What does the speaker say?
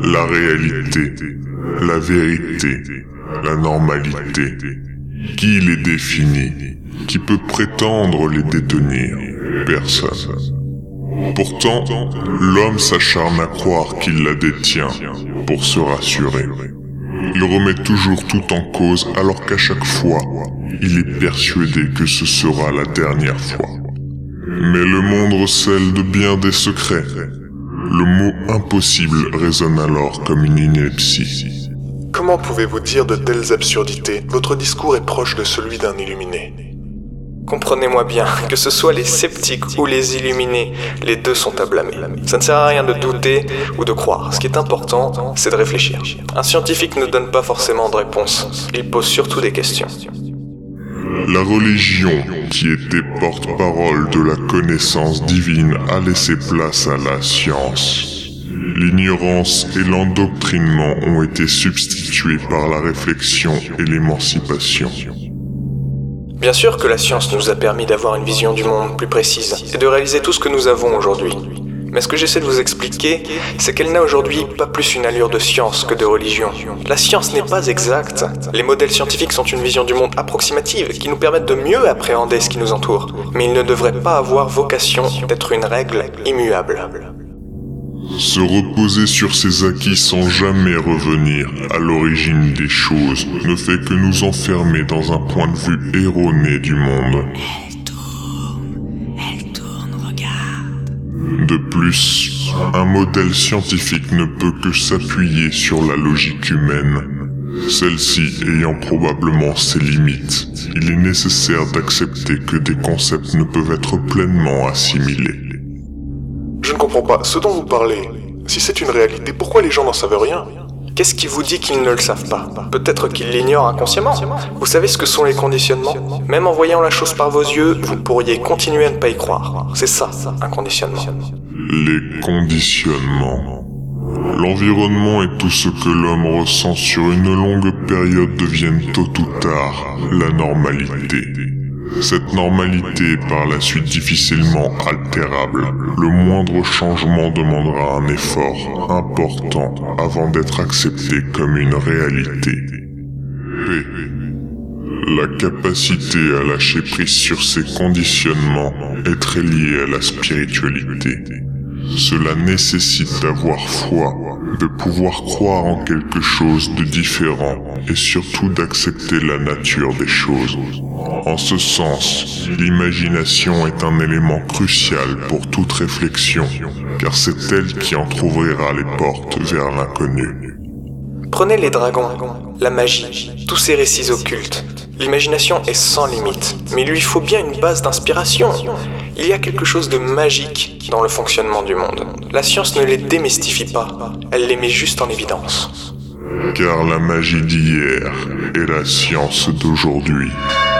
La réalité, la vérité, la normalité. Qui les définit? Qui peut prétendre les détenir? Personne. Pourtant, l'homme s'acharne à croire qu'il la détient pour se rassurer. Il remet toujours tout en cause alors qu'à chaque fois, il est persuadé que ce sera la dernière fois. Mais le monde recèle de bien des secrets. Le mot impossible résonne alors comme une ineptie. Comment pouvez-vous dire de telles absurdités? Votre discours est proche de celui d'un illuminé. Comprenez-moi bien, que ce soit les sceptiques ou les illuminés, les deux sont à blâmer. Ça ne sert à rien de douter ou de croire. Ce qui est important, c'est de réfléchir. Un scientifique ne donne pas forcément de réponse. Il pose surtout des questions. La religion, qui était porte-parole de la connaissance divine, a laissé place à la science. L'ignorance et l'endoctrinement ont été substitués par la réflexion et l'émancipation. Bien sûr que la science nous a permis d'avoir une vision du monde plus précise et de réaliser tout ce que nous avons aujourd'hui. Mais ce que j'essaie de vous expliquer, c'est qu'elle n'a aujourd'hui pas plus une allure de science que de religion. La science n'est pas exacte. Les modèles scientifiques sont une vision du monde approximative qui nous permettent de mieux appréhender ce qui nous entoure. Mais ils ne devraient pas avoir vocation d'être une règle immuable. Se reposer sur ses acquis sans jamais revenir à l'origine des choses ne fait que nous enfermer dans un point de vue erroné du monde. Elle tourne, regarde. De plus, un modèle scientifique ne peut que s'appuyer sur la logique humaine. Celle-ci ayant probablement ses limites, il est nécessaire d'accepter que des concepts ne peuvent être pleinement assimilés. Je ne comprends pas ce dont vous parlez. Si c'est une réalité, pourquoi les gens n'en savent rien? Qu'est-ce qui vous dit qu'ils ne le savent pas? Peut-être qu'ils l'ignorent inconsciemment. Vous savez ce que sont les conditionnements? Même en voyant la chose par vos yeux, vous pourriez continuer à ne pas y croire. C'est ça, un conditionnement. Les conditionnements. L'environnement et tout ce que l'homme ressent sur une longue période deviennent tôt ou tard la normalité. Cette normalité est par la suite difficilement altérable. Le moindre changement demandera un effort important avant d'être accepté comme une réalité. P. La capacité à lâcher prise sur ces conditionnements est très liée à la spiritualité. Cela nécessite d'avoir foi, de pouvoir croire en quelque chose de différent et surtout d'accepter la nature des choses. En ce sens, l'imagination est un élément crucial pour toute réflexion, car c'est elle qui entrouvrira les portes vers l'inconnu. Prenez les dragons, la magie, tous ces récits occultes. L'imagination est sans limite, mais il lui faut bien une base d'inspiration. Il y a quelque chose de magique dans le fonctionnement du monde. La science ne les démystifie pas, elle les met juste en évidence. Car la magie d'hier est la science d'aujourd'hui.